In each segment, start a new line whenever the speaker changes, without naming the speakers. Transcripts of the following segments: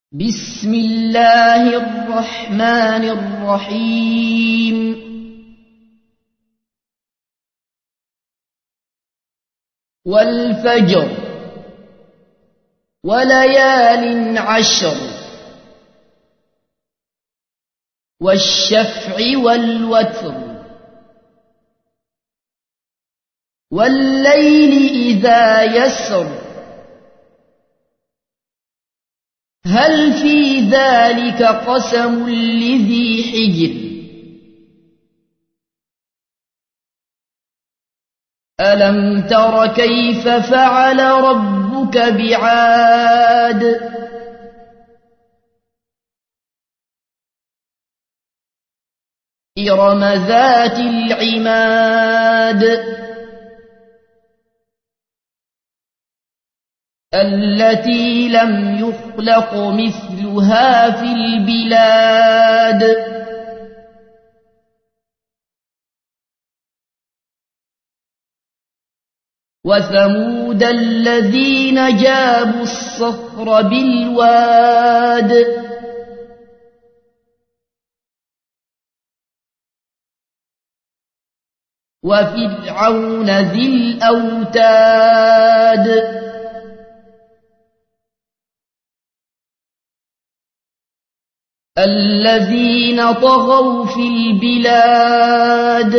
بسم الله الرحمن الرحيم والفجر وليال عشر والشفع والوتر والليل إذا يسر هل في ذلك قسم لذي حجر ألم تر كيف فعل ربك بعاد إرم ذات العماد التي لم يخلق مثلها في البلاد وثمود الذين جابوا الصخر بالواد وفرعون ذي الأوتاد الذين طغوا في البلاد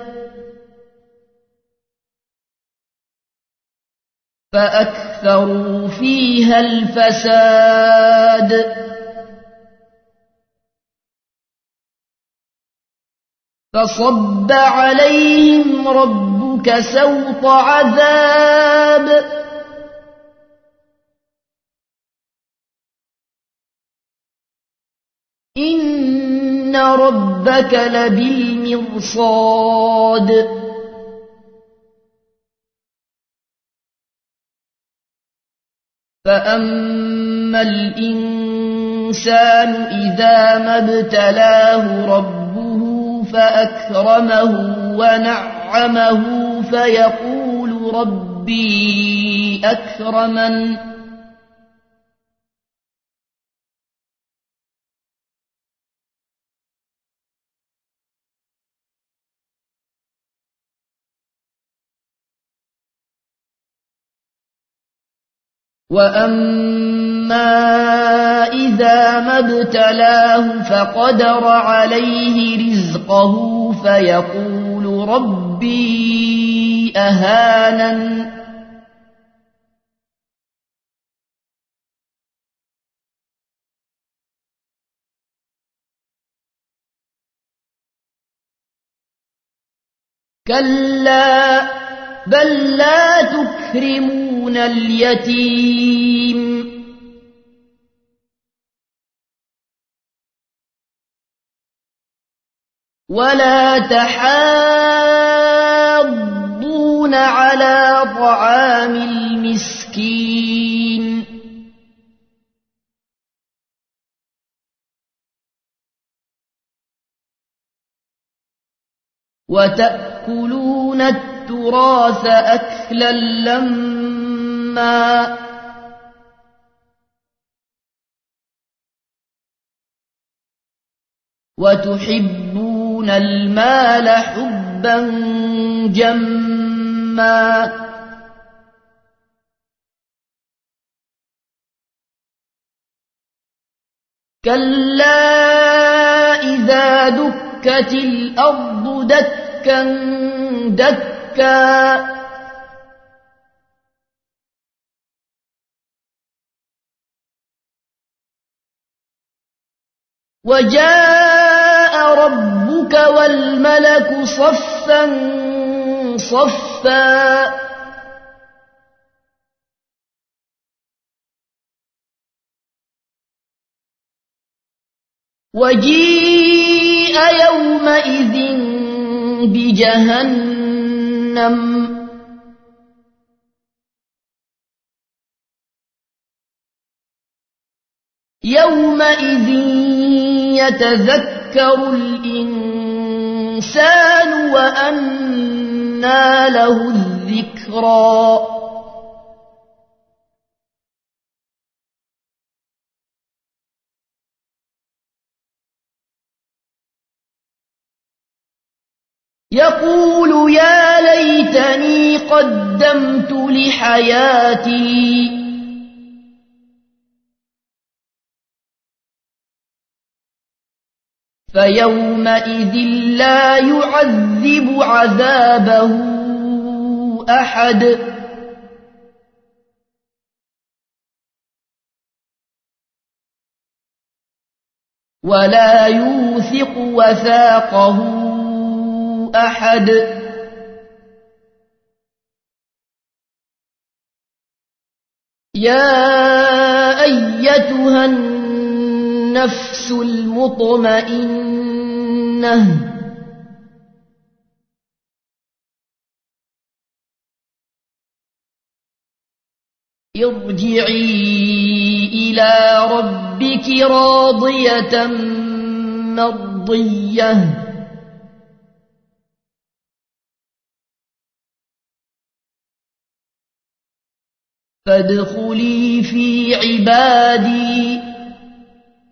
فأكثروا فيها الفساد فصب عليهم ربك سوط عذاب إن ربك لبالمرصاد فأما الإنسان إذا ما ابتلاه ربه فأكرمه ونعمه فيقول ربي أكرمن وأما إذا ما ابتلاه فقدر عليه رزقه فيقول ربي أهانن كلا بل لا تكرمون اليتيم ولا تحاضون على طعام المسكين وتأكلون التراث أكلا لما وتحبون المال حبا جما كلا إذا دكت الأرض دكا دكا وجاء ربك والملك صفا صفا وجيء يومئذ بجهنم يومئذ يتذكر الإنسان وأنى له الذكرى يقول يا ليتني قدمت لحياتي فيومئذ لا يعذب عذابه أحد ولا يوثق وثاقه أحد يا أيتها النفس المطمئنة ارجعي إلى ربك راضية مرضية فادخلي في عبادي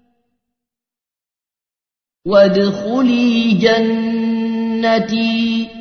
وادخلي جنتي